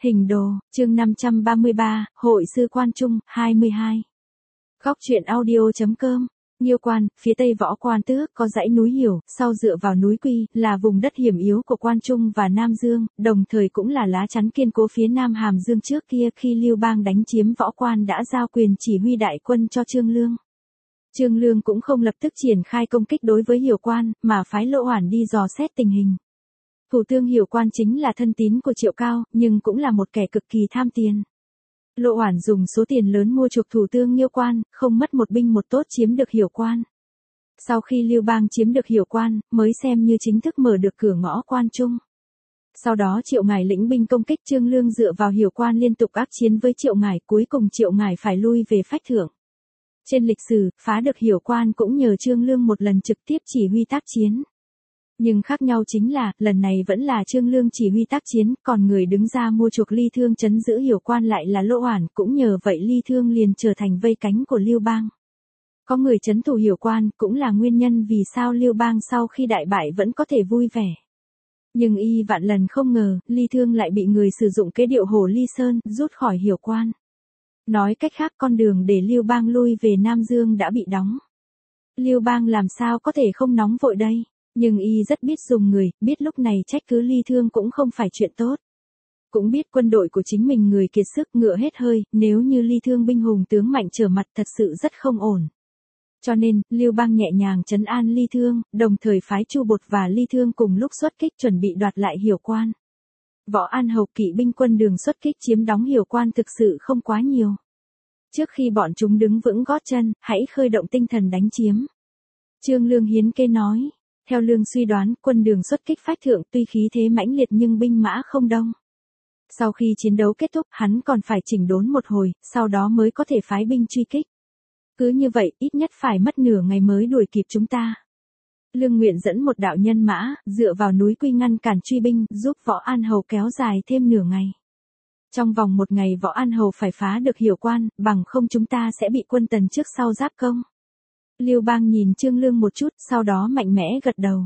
Hình đồ, chương 533, Hội sư Quan Trung, 22. Góc truyện audio.com. Nhiêu Quan, phía tây Võ Quan Tước có dãy núi Hiểu, sau dựa vào núi Quy, là vùng đất hiểm yếu của Quan Trung và Nam Dương, đồng thời cũng là lá chắn kiên cố phía Nam Hàm Dương trước kia khi Lưu Bang đánh chiếm Võ Quan đã giao quyền chỉ huy đại quân cho Trương Lương. Trương Lương cũng không lập tức triển khai công kích đối với Hiểu Quan, mà phái Lộ Hoản đi dò xét tình hình. Thủ tướng Hiểu Quan chính là thân tín của Triệu Cao, nhưng cũng là một kẻ cực kỳ tham tiền. Lộ Hoản dùng số tiền lớn mua chuộc thủ tướng Nhiêu Quan, không mất một binh một tốt chiếm được Hiểu Quan. Sau khi Lưu Bang chiếm được Hiểu Quan, mới xem như chính thức mở được cửa ngõ Quan Trung. Sau đó Triệu Ngải lĩnh binh công kích Trương Lương dựa vào Hiểu Quan liên tục ác chiến với Triệu Ngải, cuối cùng Triệu Ngải phải lui về Phách Thượng. Trên lịch sử, phá được Hiểu Quan cũng nhờ Trương Lương một lần trực tiếp chỉ huy tác chiến. Nhưng khác nhau chính là, lần này vẫn là Trương Lương chỉ huy tác chiến, còn người đứng ra mua chuộc Ly Thương trấn giữ Hiểu Quan lại là Lộ Hoản, cũng nhờ vậy Ly Thương liền trở thành vây cánh của Lưu Bang. Có người trấn thủ Hiểu Quan, cũng là nguyên nhân vì sao Lưu Bang sau khi đại bại vẫn có thể vui vẻ. Nhưng y vạn lần không ngờ, Ly Thương lại bị người sử dụng kế điệu Hổ Ly Sơn, rút khỏi Hiểu Quan. Nói cách khác, con đường để Lưu Bang lui về Nam Dương đã bị đóng. Lưu Bang làm sao có thể không nóng vội đây? Nhưng y rất biết dùng người, biết lúc này trách cứ Ly Thương cũng không phải chuyện tốt. Cũng biết quân đội của chính mình người kiệt sức ngựa hết hơi, nếu như Ly Thương binh hùng tướng mạnh trở mặt thật sự rất không ổn. Cho nên, Lưu Bang nhẹ nhàng trấn an Ly Thương, đồng thời phái Chu Bột và Ly Thương cùng lúc xuất kích chuẩn bị đoạt lại Hiểu Quan. Võ An Hầu kỵ binh quân đường xuất kích chiếm đóng Hiểu Quan thực sự không quá nhiều. Trước khi bọn chúng đứng vững gót chân, hãy khơi động tinh thần đánh chiếm. Trương Lương hiến kê nói. Theo Lương suy đoán, quân đường xuất kích Phách Thượng tuy khí thế mãnh liệt nhưng binh mã không đông. Sau khi chiến đấu kết thúc, hắn còn phải chỉnh đốn một hồi, sau đó mới có thể phái binh truy kích. Cứ như vậy, ít nhất phải mất nửa ngày mới đuổi kịp chúng ta. Lương nguyện dẫn một đạo nhân mã, dựa vào núi Quy ngăn cản truy binh, giúp Võ An Hầu kéo dài thêm nửa ngày. Trong vòng một ngày Võ An Hầu phải phá được Hiểu Quan, bằng không chúng ta sẽ bị quân Tần trước sau giáp công. Lưu Bang nhìn Trương Lương một chút, sau đó mạnh mẽ gật đầu.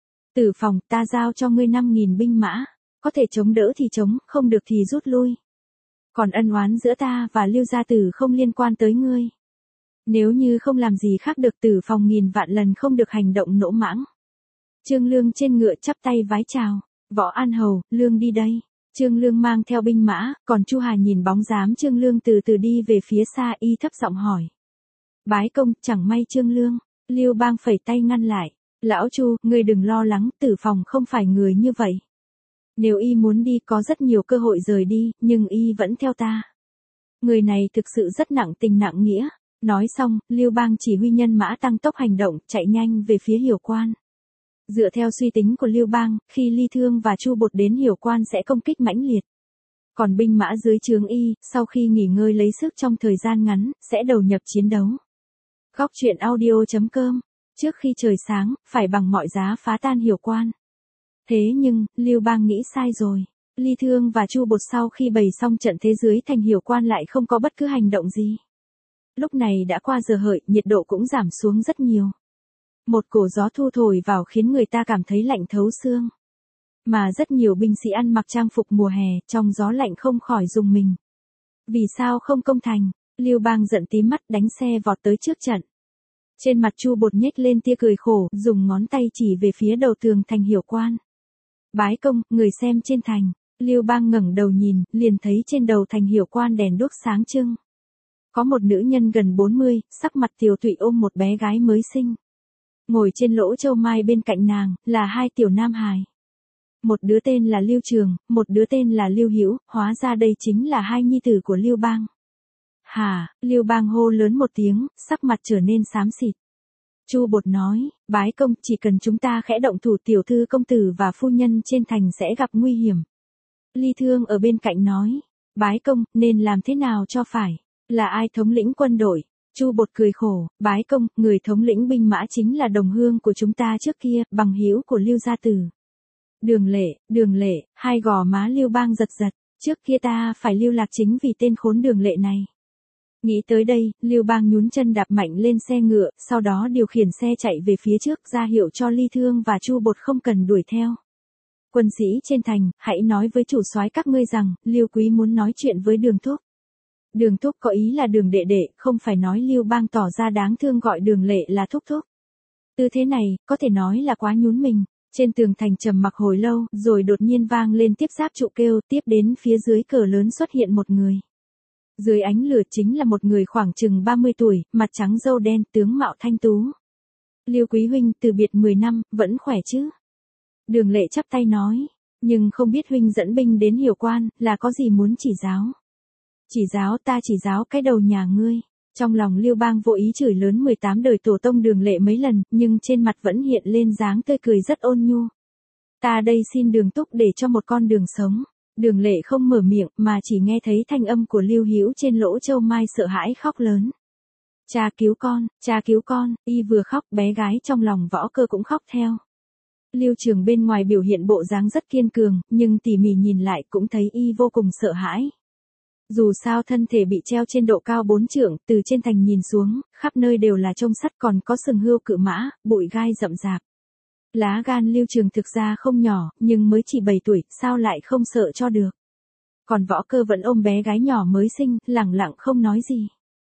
Tử Phòng, ta giao cho ngươi 5.000 binh mã, có thể chống đỡ thì chống, không được thì rút lui. Còn ân oán giữa ta và Lưu gia tử không liên quan tới ngươi. Nếu như không làm gì khác được, Tử Phòng nghìn vạn lần không được hành động nỗ mãng. Trương Lương trên ngựa chắp tay vái chào. Võ An Hầu, Lương đi đây. Trương Lương mang theo binh mã, còn Chu Hà nhìn bóng dáng Trương Lương từ từ đi về phía xa, y thấp giọng hỏi. Bái công, chẳng may Trương Lương. Lưu Bang phẩy tay ngăn lại. Lão Chu, ngươi đừng lo lắng, Tử Phòng không phải người như vậy. Nếu y muốn đi có rất nhiều cơ hội rời đi, nhưng y vẫn theo ta. Người này thực sự rất nặng tình nặng nghĩa. Nói xong, Lưu Bang chỉ huy nhân mã tăng tốc hành động, chạy nhanh về phía Hiểu Quan. Dựa theo suy tính của Lưu Bang, khi Ly Thương và Chu Bột đến Hiểu Quan sẽ công kích mãnh liệt. Còn binh mã dưới trướng y, sau khi nghỉ ngơi lấy sức trong thời gian ngắn, sẽ đầu nhập chiến đấu. Góc truyện audio.com. Trước khi trời sáng, phải bằng mọi giá phá tan Hiểu Quan. Thế nhưng, Lưu Bang nghĩ sai rồi. Ly Thương và Chu Bột sau khi bày xong trận thế dưới thành Hiểu Quan lại không có bất cứ hành động gì. Lúc này đã qua giờ hợi, nhiệt độ cũng giảm xuống rất nhiều. Một cổ gió thu thổi vào khiến người ta cảm thấy lạnh thấu xương. Mà rất nhiều binh sĩ ăn mặc trang phục mùa hè, trong gió lạnh không khỏi rùng mình. Vì sao không công thành? Lưu Bang giận tím mắt đánh xe vọt tới trước trận. Trên mặt Chu Bột nhếch lên tia cười khổ, dùng ngón tay chỉ về phía đầu tường thành Hiểu Quan. Bái công, người xem trên thành. Lưu Bang ngẩng đầu nhìn, liền thấy trên đầu thành Hiểu Quan đèn đuốc sáng trưng. Có một nữ nhân gần 40, sắc mặt tiều tụy ôm một bé gái mới sinh. Ngồi trên lỗ châu mai bên cạnh nàng, là hai tiểu nam hài. Một đứa tên là Lưu Trường, một đứa tên là Lưu Hữu, hóa ra đây chính là hai nhi tử của Lưu Bang. Hả, Lưu Bang hô lớn một tiếng, sắc mặt trở nên xám xịt. Chu Bột nói, bái công, chỉ cần chúng ta khẽ động thủ tiểu thư công tử và phu nhân trên thành sẽ gặp nguy hiểm. Ly Thương ở bên cạnh nói, bái công, nên làm thế nào cho phải, là ai thống lĩnh quân đội? Chu Bột cười khổ, bái công, người thống lĩnh binh mã chính là đồng hương của chúng ta trước kia, bằng hữu của Lưu gia tử. Đường Lệ, hai gò má Lưu Bang giật giật, trước kia ta phải lưu lạc chính vì tên khốn Đường Lệ này. Nghĩ tới đây, Lưu Bang nhún chân đạp mạnh lên xe ngựa, sau đó điều khiển xe chạy về phía trước ra hiệu cho Ly Thương và Chu Bột không cần đuổi theo. Quân sĩ trên thành, hãy nói với chủ soái các ngươi rằng, Lưu Quý muốn nói chuyện với Đường Thúc. Đường Thúc có ý là Đường đệ đệ, không phải nói Lưu Bang tỏ ra đáng thương gọi Đường Lệ là thúc thúc. Tư thế này, có thể nói là quá nhún mình. Trên tường thành trầm mặc hồi lâu, rồi đột nhiên vang lên tiếp giáp trụ kêu, tiếp đến phía dưới cờ lớn xuất hiện một người. Dưới ánh lửa chính là một người khoảng chừng 30 tuổi, mặt trắng râu đen, tướng mạo thanh tú. Lưu Quý huynh, từ biệt 10 năm, vẫn khỏe chứ? Đường Lệ chắp tay nói, nhưng không biết huynh dẫn binh đến Hiểu Quan, là có gì muốn chỉ giáo? Chỉ giáo, ta chỉ giáo cái đầu nhà ngươi. Trong lòng Lưu Bang vô ý chửi lớn 18 đời tổ tông Đường Lệ mấy lần, nhưng trên mặt vẫn hiện lên dáng tươi cười rất ôn nhu. Ta đây xin Đường Thúc để cho một con đường sống. Đường Lệ không mở miệng, mà chỉ nghe thấy thanh âm của Lưu Hữu trên lỗ châu mai sợ hãi khóc lớn. Cha cứu con, y vừa khóc bé gái trong lòng Võ Cơ cũng khóc theo. Lưu Trường bên ngoài biểu hiện bộ dáng rất kiên cường, nhưng tỉ mỉ nhìn lại cũng thấy y vô cùng sợ hãi. Dù sao thân thể bị treo trên độ cao 4 trượng, từ trên thành nhìn xuống, khắp nơi đều là trông sắt còn có sừng hươu cự mã, bụi gai rậm rạp. Lá gan Lưu Trường thực ra không nhỏ, nhưng mới chỉ 7 tuổi, sao lại không sợ cho được. Còn Võ Cơ vẫn ôm bé gái nhỏ mới sinh, lẳng lặng không nói gì.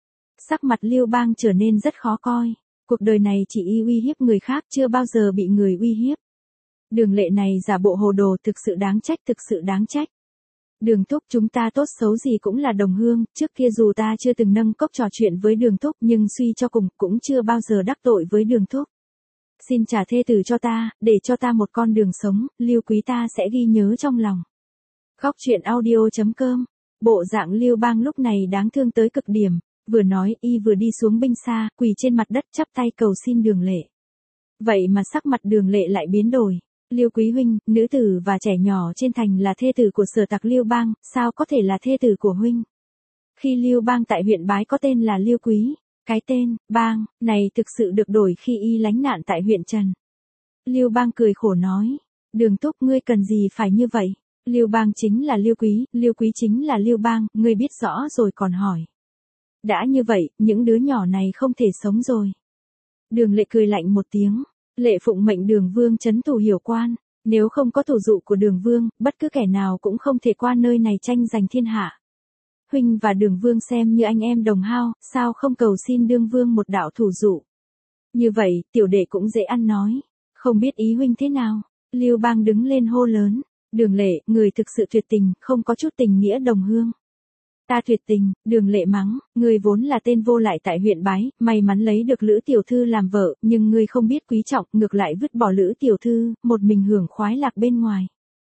Sắc mặt Lưu Bang trở nên rất khó coi. Cuộc đời này chỉ y uy hiếp người khác, chưa bao giờ bị người uy hiếp. Đường Lệ này giả bộ hồ đồ, thực sự đáng trách. Đường Thúc, chúng ta tốt xấu gì cũng là đồng hương, trước kia dù ta chưa từng nâng cốc trò chuyện với Đường Thúc, nhưng suy cho cùng cũng chưa bao giờ đắc tội với Đường Thúc. Xin trả thê tử cho ta, để cho ta một con đường sống, Lưu Quý ta sẽ ghi nhớ trong lòng. Góc truyện audio.com. Bộ dạng Lưu Bang lúc này đáng thương tới cực điểm, vừa nói y vừa đi xuống binh xa, quỳ trên mặt đất chắp tay cầu xin Đường Lệ. Vậy mà sắc mặt Đường Lệ lại biến đổi. Lưu Quý huynh, nữ tử và trẻ nhỏ trên thành là thê tử của Sở Tặc Lưu Bang, sao có thể là thê tử của huynh? Khi Lưu Bang tại huyện Bái có tên là Lưu Quý, cái tên Bang này thực sự được đổi khi y lánh nạn tại huyện Trần. Lưu Bang cười khổ nói, Đường Thúc ngươi cần gì phải như vậy? Lưu Bang chính là Lưu Quý chính là Lưu Bang, ngươi biết rõ rồi còn hỏi. Đã như vậy, những đứa nhỏ này không thể sống rồi. Đường Lệ cười lạnh một tiếng. Lệ phụng mệnh Đường Vương trấn thủ Hiểu Quan, nếu không có thủ dụ của Đường Vương, bất cứ kẻ nào cũng không thể qua nơi này tranh giành thiên hạ. Huynh và Đường Vương xem như anh em đồng hao, sao không cầu xin Đường Vương một đạo thủ dụ? Như vậy, tiểu đệ cũng dễ ăn nói, không biết ý huynh thế nào? Lưu Bang đứng lên hô lớn, Đường Lệ, người thực sự tuyệt tình, không có chút tình nghĩa đồng hương. Ta tuyệt tình, Đường Lệ mắng, ngươi vốn là tên vô lại tại huyện Bái, may mắn lấy được Lữ tiểu thư làm vợ, nhưng ngươi không biết quý trọng, ngược lại vứt bỏ Lữ tiểu thư, một mình hưởng khoái lạc bên ngoài.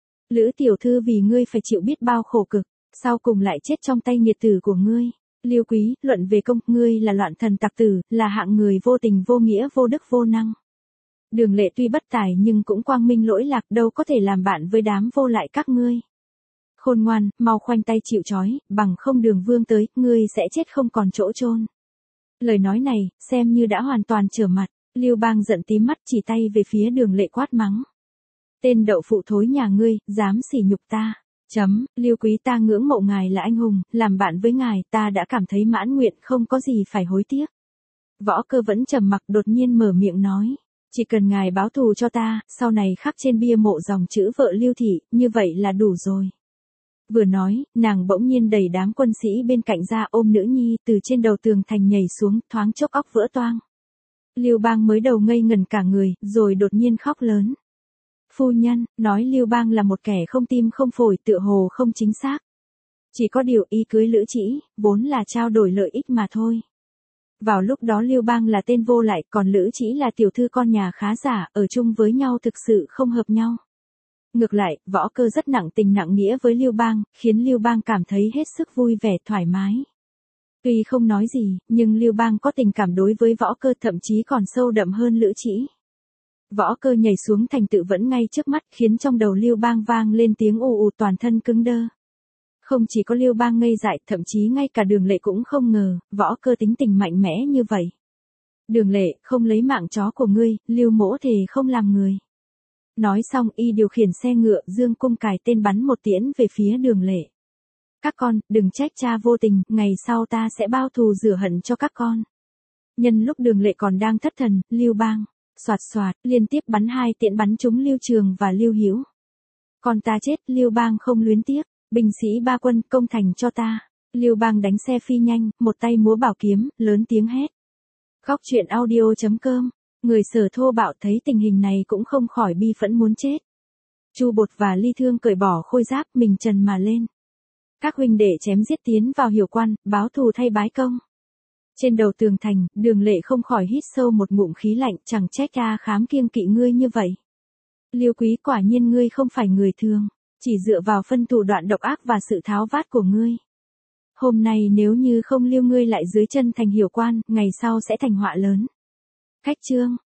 Lữ tiểu thư vì ngươi phải chịu biết bao khổ cực, sau cùng lại chết trong tay nghiệt tử của ngươi. Lưu Quý, luận về công, ngươi là loạn thần tặc tử, là hạng người vô tình vô nghĩa vô đức vô năng. Đường Lệ tuy bất tài nhưng cũng quang minh lỗi lạc, đâu có thể làm bạn với đám vô lại các ngươi. Khôn ngoan, mau khoanh tay chịu trói, bằng không Đường Vương tới, ngươi sẽ chết không còn chỗ chôn. Lời nói này, xem như đã hoàn toàn trở mặt, Lưu Bang giận tím mắt chỉ tay về phía Đường Lệ quát mắng. Tên đậu phụ thối nhà ngươi, dám sỉ nhục ta. Lưu Quý ta ngưỡng mộ ngài là anh hùng, làm bạn với ngài ta đã cảm thấy mãn nguyện, không có gì phải hối tiếc. Võ Cơ vẫn trầm mặc, đột nhiên mở miệng nói. Chỉ cần ngài báo thù cho ta, sau này khắc trên bia mộ dòng chữ vợ Lưu Thị, như vậy là đủ rồi. Vừa nói, nàng bỗng nhiên đẩy đám quân sĩ bên cạnh ra ôm nữ nhi từ trên đầu tường thành nhảy xuống, thoáng chốc óc vỡ toang. Lưu Bang mới đầu ngây ngẩn cả người, rồi đột nhiên khóc lớn. Phu nhân, nói Lưu Bang là một kẻ không tim không phổi, tựa hồ không chính xác. Chỉ có điều y cưới Lữ Trĩ, vốn là trao đổi lợi ích mà thôi. Vào lúc đó Lưu Bang là tên vô lại, còn Lữ Trĩ là tiểu thư con nhà khá giả, ở chung với nhau thực sự không hợp nhau. Ngược lại, Võ Cơ rất nặng tình nặng nghĩa với Lưu Bang, khiến Lưu Bang cảm thấy hết sức vui vẻ thoải mái. Tuy không nói gì, nhưng Lưu Bang có tình cảm đối với Võ Cơ, thậm chí còn sâu đậm hơn Lữ Trĩ. Võ Cơ nhảy xuống thành tựu vẫn ngay trước mắt, khiến trong đầu Lưu Bang vang lên tiếng ù ù, toàn thân cứng đơ. Không chỉ có Lưu Bang ngây dại, thậm chí ngay cả Đường Lệ cũng không ngờ, Võ Cơ tính tình mạnh mẽ như vậy. Đường Lệ, không lấy mạng chó của ngươi, Lưu mỗ thề không làm người. Nói xong y điều khiển xe ngựa dương cung cài tên bắn một tiễn về phía Đường Lệ. Các con, đừng trách cha vô tình, ngày sau ta sẽ bao thù rửa hận cho các con. Nhân lúc Đường Lệ còn đang thất thần, Lưu Bang, xoạt xoạt, liên tiếp bắn 2 tiễn bắn trúng Lưu Trường và Lưu Hữu. Con ta chết, Liêu Bang không luyến tiếc, binh sĩ ba quân công thành cho ta. Liêu Bang đánh xe phi nhanh, một tay múa bảo kiếm, lớn tiếng hét. Góc truyện audio.com. Người Sở thô bạo thấy tình hình này cũng không khỏi bi phẫn muốn chết. Chu Bột và Ly Thương cởi bỏ khôi giáp, mình trần mà lên. Các huynh đệ chém giết tiến vào Hiểu Quan, báo thù thay bái công. Trên đầu tường thành, Đường Lệ không khỏi hít sâu một ngụm khí lạnh, chẳng trách A Khám kiêng kỵ ngươi như vậy. Liêu Quý, quả nhiên ngươi không phải người thường, chỉ dựa vào phân thủ đoạn độc ác và sự tháo vát của ngươi. Hôm nay nếu như không lưu ngươi lại dưới chân thành Hiểu Quan, ngày sau sẽ thành họa lớn. Khách chương.